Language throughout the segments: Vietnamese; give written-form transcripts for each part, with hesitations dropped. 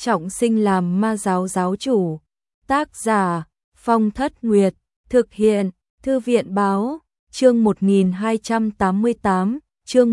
trọng sinh làm ma giáo giáo chủ. Tác giả Phong Thất Nguyệt, thực hiện Thư viện Báo, chương 1288, chương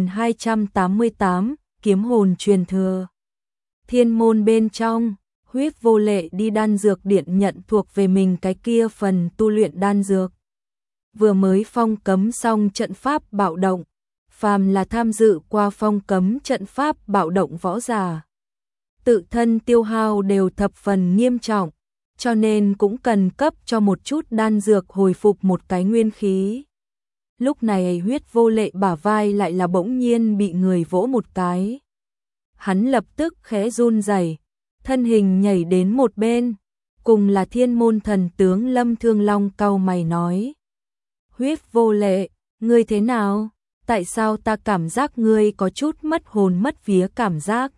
1288, kiếm hồn truyền thừa. Thiên môn bên trong, Huyết Vô Lệ đi đan dược điện nhận thuộc về mình cái kia phần tu luyện đan dược. Vừa mới phong cấm xong trận pháp bạo động, phàm là tham dự qua phong cấm trận pháp bạo động võ giả, tự thân tiêu hao đều thập phần nghiêm trọng, cho nên cũng cần cấp cho một chút đan dược hồi phục một cái nguyên khí. Lúc này Huyết Vô Lệ bả vai lại là bỗng nhiên bị người vỗ một cái. Hắn lập tức khẽ run rẩy, thân hình nhảy đến một bên, cùng là Thiên môn thần tướng Lâm Thương Long cau mày nói: Huyết Vô Lệ, ngươi thế nào? Tại sao ta cảm giác ngươi có chút mất hồn mất vía cảm giác?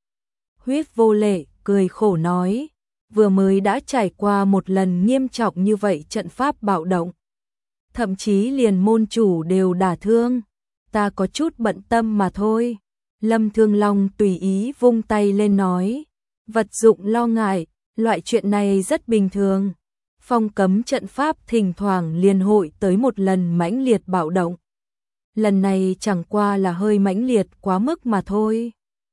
Huyết Vô Lệ cười khổ nói: vừa mới đã trải qua một lần nghiêm trọng như vậy trận pháp bạo động, thậm chí liền môn chủ đều đả thương, ta có chút bận tâm mà thôi. Lâm Thương Long tùy ý vung tay lên nói: vật dụng lo ngại, loại chuyện này rất bình thường. Phong cấm trận pháp thỉnh thoảng liền hội tới một lần mãnh liệt bạo động. Lần này chẳng qua là hơi mãnh liệt quá mức mà thôi.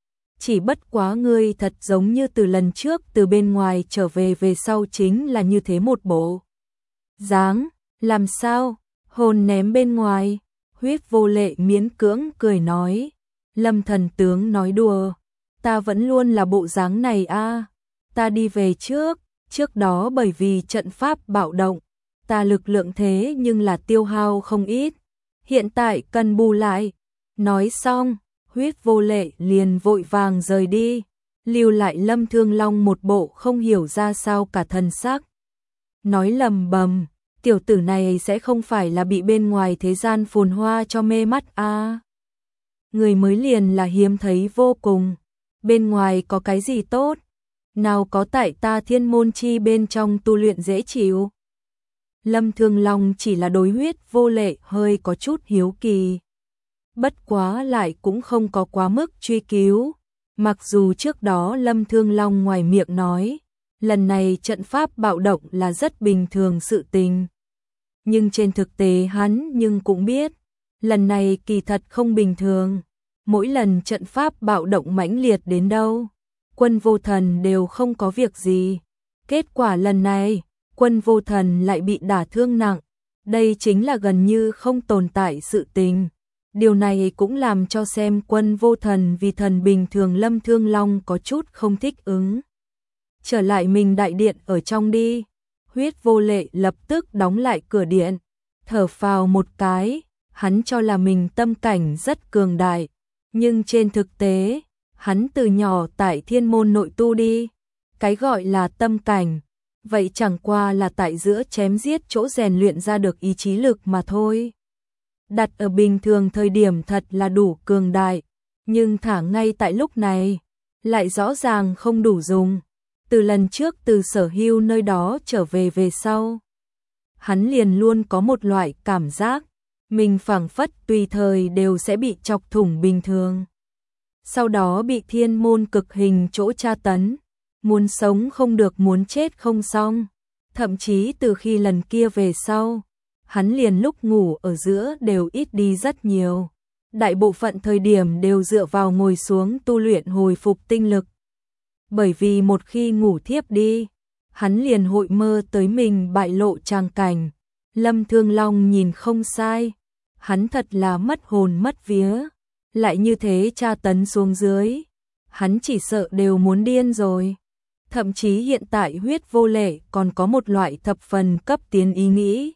Chỉ bất quá ngươi thật giống như từ lần trước từ bên ngoài trở về sau chính là như thế một bộ dáng. Làm sao? Hồn ném bên ngoài? Huyết Vô Lệ miễn cưỡng cười nói: Lâm thần tướng nói đùa, ta vẫn luôn là bộ dáng này a. Ta đi về trước đó bởi vì trận pháp bạo động, ta lực lượng thế nhưng là tiêu hao không ít, hiện tại cần bù lại. Nói xong, Huyết Vô Lệ liền vội vàng rời đi, lưu lại Lâm Thương Long một bộ không hiểu ra sao cả thần sắc. Nói lầm bầm, tiểu tử này sẽ không phải là bị bên ngoài thế gian phồn hoa cho mê mắt a. Người mới liền là hiếm thấy vô cùng, bên ngoài có cái gì tốt, nào có tại ta thiên môn chi bên trong tu luyện dễ chịu. Lâm Thương Long chỉ là đối Huyết Vô Lệ hơi có chút hiếu kỳ, bất quá lại cũng không có quá mức truy cứu. Mặc dù trước đó Lâm Thương Long ngoài miệng nói lần này trận pháp bạo động là rất bình thường sự tình, nhưng trên thực tế hắn nhưng cũng biết lần này kỳ thật không bình thường. Mỗi lần trận pháp bạo động mãnh liệt đến đâu, Quân Vô Thần đều không có việc gì. Kết quả lần này, Quân Vô Thần lại bị đả thương nặng. Đây chính là gần như không tồn tại sự tình. Điều này cũng làm cho xem Quân Vô Thần vì thần bình thường Lâm Thương Long có chút không thích ứng. Trở lại mình đại điện ở trong đi. Huyết Vô Lệ lập tức đóng lại cửa điện, thở phào một cái, hắn cho là mình tâm cảnh rất cường đại. Nhưng trên thực tế, hắn từ nhỏ tại thiên môn nội tu đi. Cái gọi là tâm cảnh, vậy chẳng qua là tại giữa chém giết chỗ rèn luyện ra được ý chí lực mà thôi. Đặt ở bình thường thời điểm thật là đủ cường đại, nhưng thả ngay tại lúc này, lại rõ ràng không đủ dùng. Từ lần trước từ Sở Hưu nơi đó trở về sau, hắn liền luôn có một loại cảm giác mình phảng phất tùy thời đều sẽ bị chọc thủng bình thường. Sau đó bị thiên môn cực hình chỗ tra tấn, muốn sống không được muốn chết không xong. Thậm chí từ khi lần kia về sau, hắn liền lúc ngủ ở giữa đều ít đi rất nhiều. Đại bộ phận thời điểm đều dựa vào ngồi xuống tu luyện hồi phục tinh lực. Bởi vì một khi ngủ thiếp đi, hắn liền hội mơ tới mình bại lộ tràng cảnh. Lâm Thương Long nhìn không sai, hắn thật là mất hồn mất vía, lại như thế tra tấn xuống dưới, hắn chỉ sợ đều muốn điên rồi. Thậm chí hiện tại Huyết Vô Lệ còn có một loại thập phần cấp tiến ý nghĩ.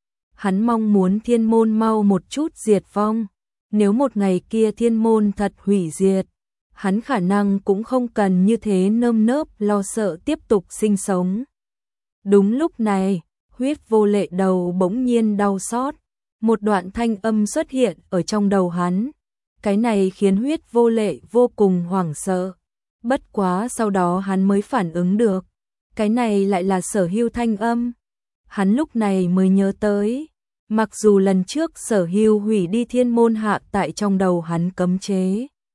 Hắn mong muốn thiên môn mau một chút diệt vong, nếu một ngày kia thiên môn thật hủy diệt, hắn khả năng cũng không cần như thế nơm nớp lo sợ tiếp tục sinh sống. Đúng lúc này, Huyết Vô Lệ đầu bỗng nhiên đau xót. Một đoạn thanh âm xuất hiện ở trong đầu hắn. Cái này khiến Huyết Vô Lệ vô cùng hoảng sợ. Bất quá sau đó hắn mới phản ứng được. Cái này lại là Sở Hưu thanh âm. Hắn lúc này mới nhớ tới. Mặc dù lần trước Sở Hưu hủy đi thiên môn hạ tại trong đầu hắn cấm chế.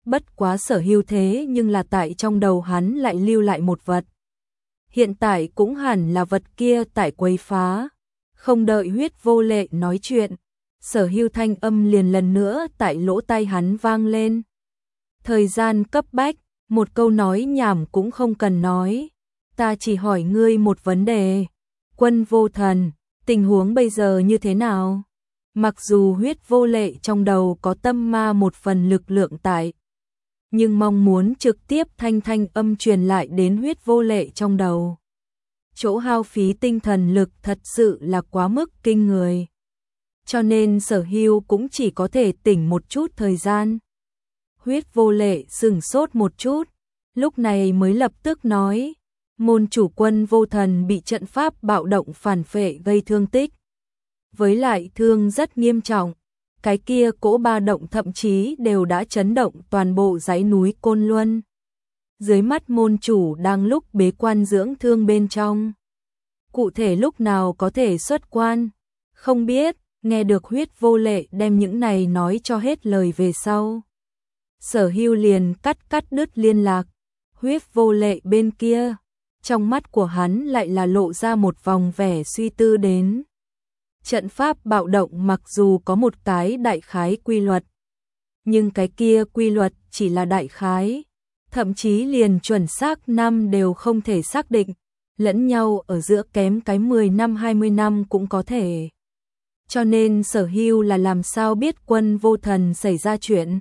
Bất quá Sở Hưu thế nhưng là tại trong đầu hắn lại lưu lại một vật. Hiện tại cũng hẳn là vật kia tại quấy phá. Không đợi Huyết Vô Lệ nói chuyện, Sở Hưu thanh âm liền lần nữa tại lỗ tai hắn vang lên. Thời gian cấp bách, một câu nói nhảm cũng không cần nói. Ta chỉ hỏi ngươi một vấn đề. Quân Vô Thần, tình huống bây giờ như thế nào? Mặc dù Huyết Vô Lệ trong đầu có tâm ma một phần lực lượng tại, nhưng mong muốn trực tiếp thanh âm truyền lại đến Huyết Vô Lệ trong đầu. Chỗ hao phí tinh thần lực thật sự là quá mức kinh người. Cho nên Sở Hưu cũng chỉ có thể tỉnh một chút thời gian. Huyết Vô Lệ sửng sốt một chút, lúc này mới lập tức nói, môn chủ Quân Vô Thần bị trận pháp bạo động phản phệ gây thương tích. Với lại thương rất nghiêm trọng, cái kia cỗ ba động thậm chí đều đã chấn động toàn bộ dãy núi Côn Luân. Dưới mắt môn chủ đang lúc bế quan dưỡng thương bên trong. Cụ thể lúc nào có thể xuất quan, không biết. Nghe được Huyết Vô Lệ đem những này nói cho hết lời về sau, Sở Hưu liền cắt đứt liên lạc. Huyết Vô Lệ bên kia, trong mắt của hắn lại là lộ ra một vòng vẻ suy tư đến. Trận pháp bạo động mặc dù có một cái đại khái quy luật, nhưng cái kia quy luật chỉ là đại khái, thậm chí liền chuẩn xác năm đều không thể xác định, lẫn nhau ở giữa kém cái 10 năm 20 năm cũng có thể. Cho nên Sở Hưu là làm sao biết Quân Vô Thần xảy ra chuyện.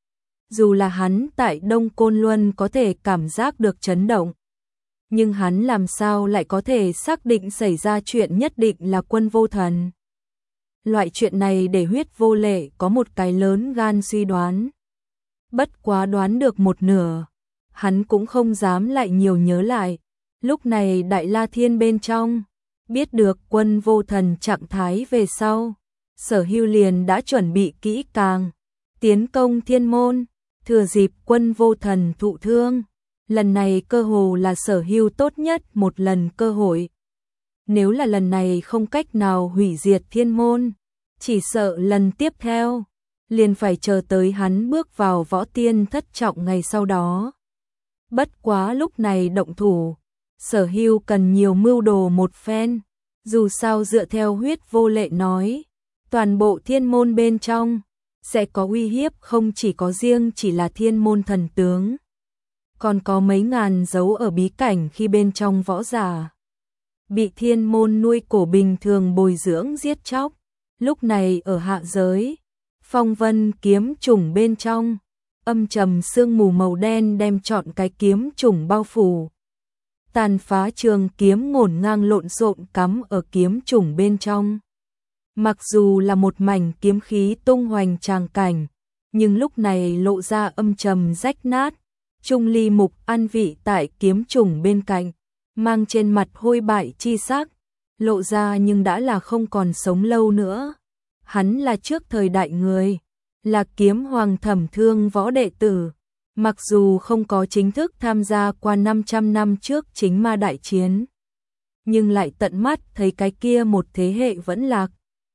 Dù là hắn tại Đông Côn Luân có thể cảm giác được chấn động, nhưng hắn làm sao lại có thể xác định xảy ra chuyện nhất định là Quân Vô Thần. Loại chuyện này để Huyết Vô Lệ có một cái lớn gan suy đoán. Bất quá đoán được một nửa, hắn cũng không dám lại nhiều nhớ lại. Lúc này Đại La Thiên bên trong, biết được Quân Vô Thần trạng thái về sau, Sở Hưu liền đã chuẩn bị kỹ càng, tiến công Thiên Môn, thừa dịp Quân Vô Thần thụ thương. Lần này cơ hồ là Sở Hưu tốt nhất một lần cơ hội. Nếu là lần này không cách nào hủy diệt Thiên Môn, chỉ sợ lần tiếp theo, liền phải chờ tới hắn bước vào võ tiên thất trọng ngày sau đó. Bất quá lúc này động thủ, Sở Hưu cần nhiều mưu đồ một phen. Dù sao dựa theo Huyết Vô Lệ nói, toàn bộ Thiên Môn bên trong sẽ có uy hiếp, không chỉ có riêng chỉ là Thiên Môn thần tướng, còn có mấy ngàn dấu ở bí cảnh khi bên trong võ giả bị Thiên Môn nuôi cổ bình thường bồi dưỡng giết chóc. Lúc này ở hạ giới, Phong Vân kiếm chủng bên trong, âm trầm sương mù màu đen đem trọn cái kiếm chủng bao phủ. Tàn phá trường kiếm ngổn ngang lộn xộn cắm ở kiếm chủng bên trong. Mặc dù là một mảnh kiếm khí tung hoành tràng cảnh, nhưng lúc này lộ ra âm trầm rách nát. Trung Ly Mục ăn vị tại kiếm chủng bên cạnh, mang trên mặt hôi bại chi sắc, lộ ra nhưng đã là không còn sống lâu nữa. Hắn là trước thời đại người, là kiếm hoàng thẩm thương võ đệ tử. Mặc dù không có chính thức tham gia qua 500 năm trước chính ma đại chiến, nhưng lại tận mắt thấy cái kia một thế hệ vẫn lạc.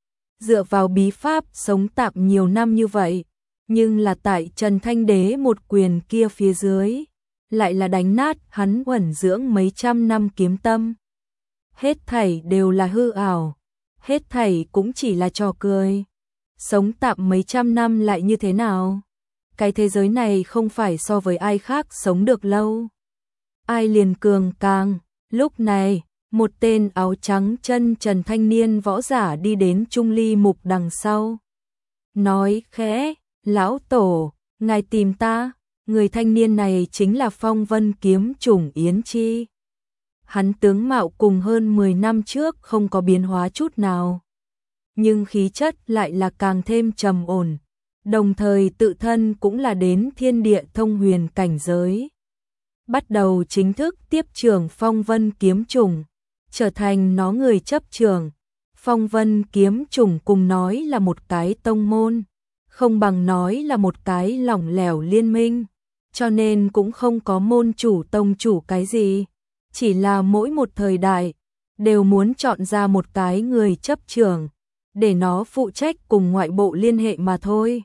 Dựa vào bí pháp sống tạm nhiều năm như vậy, nhưng là tại Trần Thanh Đế một quyền kia phía dưới, lại là đánh nát hắn uẩn dưỡng mấy trăm năm kiếm tâm. Hết thảy đều là hư ảo, hết thảy cũng chỉ là trò cười. Sống tạm mấy trăm năm lại như thế nào? Cái thế giới này không phải so với ai khác sống được lâu. Ai liền cường càng. Lúc này, một tên áo trắng chân trần thanh niên võ giả đi đến Trung Ly Mục đằng sau. Nói khẽ, lão tổ, ngài tìm ta. Người thanh niên này chính là Phong Vân kiếm chủng Yến Chi. Hắn tướng mạo cùng hơn 10 năm trước không có biến hóa chút nào, nhưng khí chất lại là càng thêm trầm ổn, đồng thời tự thân cũng là đến thiên địa thông huyền cảnh giới. Bắt đầu chính thức tiếp trưởng Phong Vân kiếm chủng, trở thành nó người chấp trưởng. Phong Vân kiếm chủng cùng nói là một cái tông môn, không bằng nói là một cái lỏng lẻo liên minh, cho nên cũng không có môn chủ tông chủ cái gì, chỉ là mỗi một thời đại đều muốn chọn ra một cái người chấp trưởng để nó phụ trách cùng ngoại bộ liên hệ mà thôi.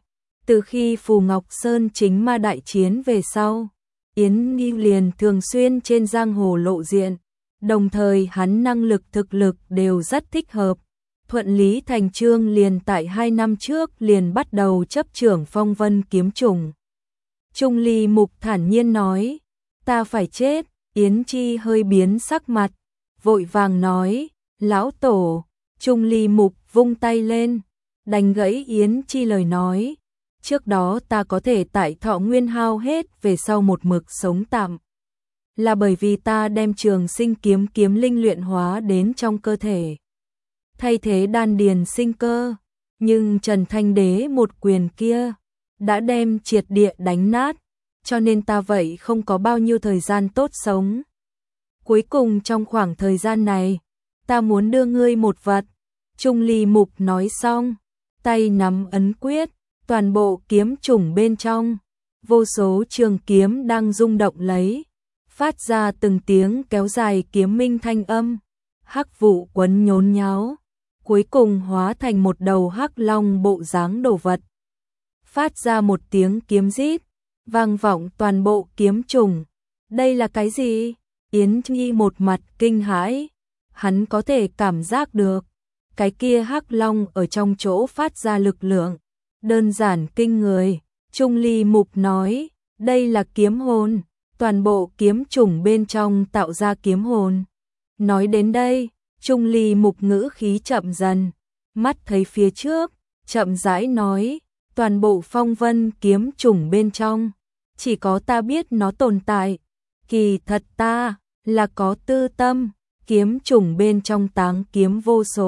Từ khi Phù Ngọc Sơn chính ma đại chiến về sau, Yến Nhi liền thường xuyên trên giang hồ lộ diện, đồng thời hắn năng lực thực lực đều rất thích hợp. Thuận lý thành chương liền tại 2 năm trước liền bắt đầu chấp trưởng Phong Vân kiếm chủng. Trung Ly Mục thản nhiên nói, ta phải chết. Yến Chi hơi biến sắc mặt, vội vàng nói, lão tổ. Trung Ly Mục vung tay lên, đánh gãy Yến Chi lời nói. Trước đó ta có thể tại thọ nguyên hao hết về sau một mực sống tạm, là bởi vì ta đem Trường Sinh kiếm kiếm linh luyện hóa đến trong cơ thể, thay thế đan điền sinh cơ. Nhưng Trần Thanh Đế một quyền kia đã đem triệt địa đánh nát, cho nên ta vậy không có bao nhiêu thời gian tốt sống. Cuối cùng trong khoảng thời gian này, ta muốn đưa ngươi một vật. Trung Ly Mục nói xong, tay nắm ấn quyết, toàn bộ kiếm chủng bên trong, vô số trường kiếm đang rung động lấy, phát ra từng tiếng kéo dài kiếm minh thanh âm. Hắc vụ quấn nhốn nháo, cuối cùng hóa thành một đầu hắc long bộ dáng đồ vật. Phát ra một tiếng kiếm rít, vang vọng toàn bộ kiếm chủng. Đây là cái gì? Yến Nhi một mặt kinh hãi, hắn có thể cảm giác được, cái kia hắc long ở trong chỗ phát ra lực lượng, đơn giản kinh người. Trung Ly Mục nói, đây là kiếm hồn, toàn bộ kiếm chủng bên trong tạo ra kiếm hồn. Nói đến đây, Trung Ly Mục ngữ khí chậm dần, mắt thấy phía trước, chậm rãi nói, toàn bộ Phong Vân kiếm chủng bên trong, chỉ có ta biết nó tồn tại. Kỳ thật ta là có tư tâm, kiếm chủng bên trong táng kiếm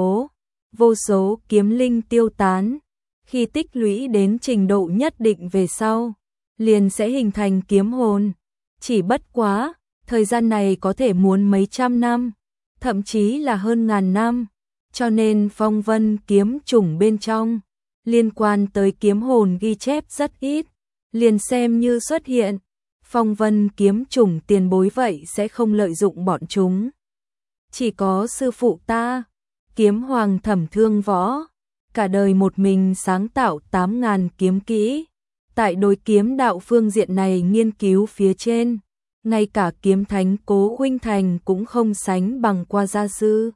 vô số kiếm linh tiêu tán. Khi tích lũy đến trình độ nhất định về sau, liền sẽ hình thành kiếm hồn. Chỉ bất quá, thời gian này có thể muốn mấy trăm năm, thậm chí là hơn ngàn năm, cho nên Phong Vân kiếm chủng bên trong, liên quan tới kiếm hồn ghi chép rất ít, liền xem như xuất hiện. Phong Vân kiếm chủng tiền bối vậy sẽ không lợi dụng bọn chúng. Chỉ có sư phụ ta, Kiếm Hoàng Thẩm Thương Võ, cả đời một mình sáng tạo 8.000 kiếm kỹ. Tại đối kiếm đạo phương diện này nghiên cứu phía trên, ngay cả kiếm thánh Cố Huynh Thành cũng không sánh bằng qua gia sư.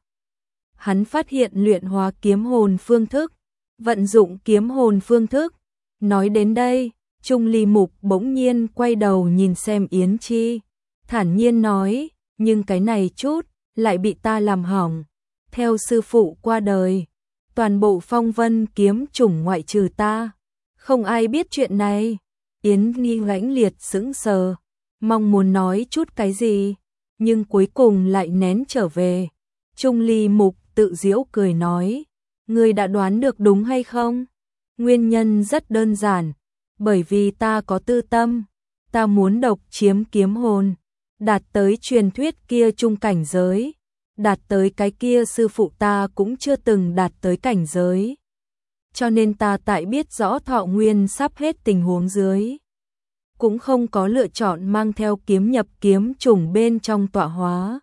Hắn phát hiện luyện hóa kiếm hồn phương thức, vận dụng kiếm hồn phương thức. Nói đến đây, Trung Ly Mục bỗng nhiên quay đầu nhìn xem Yến Chi, thản nhiên nói, nhưng cái này chút, lại bị ta làm hỏng. Theo sư phụ qua đời, toàn bộ Phong Vân kiếm chủng ngoại trừ ta, không ai biết chuyện này. Yến Nhi lãnh liệt sững sờ, mong muốn nói chút cái gì, nhưng cuối cùng lại nén trở về. Trung Ly Mục tự giễu cười nói, ngươi đã đoán được đúng hay không? Nguyên nhân rất đơn giản, bởi vì ta có tư tâm, ta muốn độc chiếm kiếm hồn, đạt tới truyền thuyết kia trung cảnh giới, đạt tới cái kia sư phụ ta cũng chưa từng đạt tới cảnh giới. Cho nên ta tại biết rõ thọ nguyên sắp hết tình huống dưới, cũng không có lựa chọn mang theo kiếm nhập kiếm chủng bên trong tọa hóa,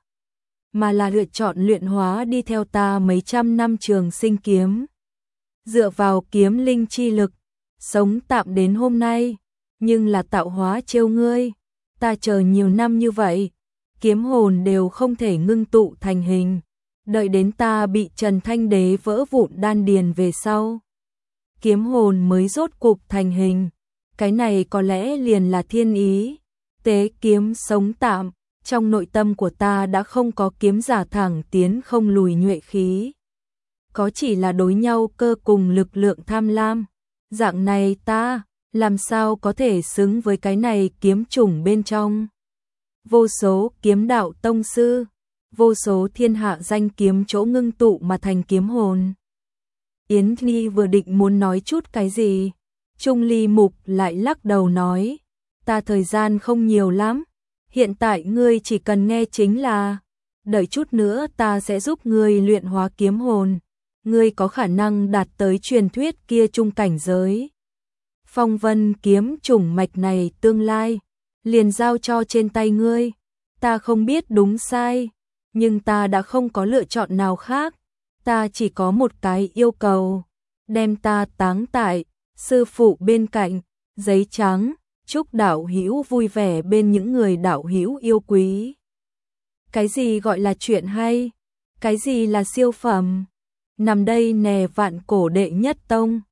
mà là lựa chọn luyện hóa đi theo ta mấy trăm năm Trường Sinh kiếm. Dựa vào kiếm linh chi lực, sống tạm đến hôm nay, nhưng là tạo hóa trêu ngươi, ta chờ nhiều năm như vậy, kiếm hồn đều không thể ngưng tụ thành hình, đợi đến ta bị Trần Thanh Đế vỡ vụn đan điền về sau, kiếm hồn mới rốt cục thành hình. Cái này có lẽ liền là thiên ý. Tế kiếm sống tạm, trong nội tâm của ta đã không có kiếm giả thẳng tiến không lùi nhuệ khí, có chỉ là đối nhau cơ cùng lực lượng tham lam. Dạng này ta làm sao có thể xứng với cái này kiếm chủng bên trong vô số kiếm đạo tông sư, vô số thiên hạ danh kiếm chỗ ngưng tụ mà thành kiếm hồn. Yến Nhi vừa định muốn nói chút cái gì, Trung Ly Mục lại lắc đầu nói, ta thời gian không nhiều lắm, hiện tại ngươi chỉ cần nghe chính là, đợi chút nữa ta sẽ giúp ngươi luyện hóa kiếm hồn, ngươi có khả năng đạt tới truyền thuyết kia trung cảnh giới. Phong Vân kiếm chủng mạch này tương lai, liền giao cho trên tay ngươi, ta không biết đúng sai, nhưng ta đã không có lựa chọn nào khác, ta chỉ có một cái yêu cầu, đem ta táng tại sư phụ bên cạnh, giấy trắng, chúc đạo hữu vui vẻ bên những người đạo hữu yêu quý. Cái gì gọi là chuyện hay? Cái gì là siêu phẩm? Nằm đây nè vạn cổ đệ nhất tông.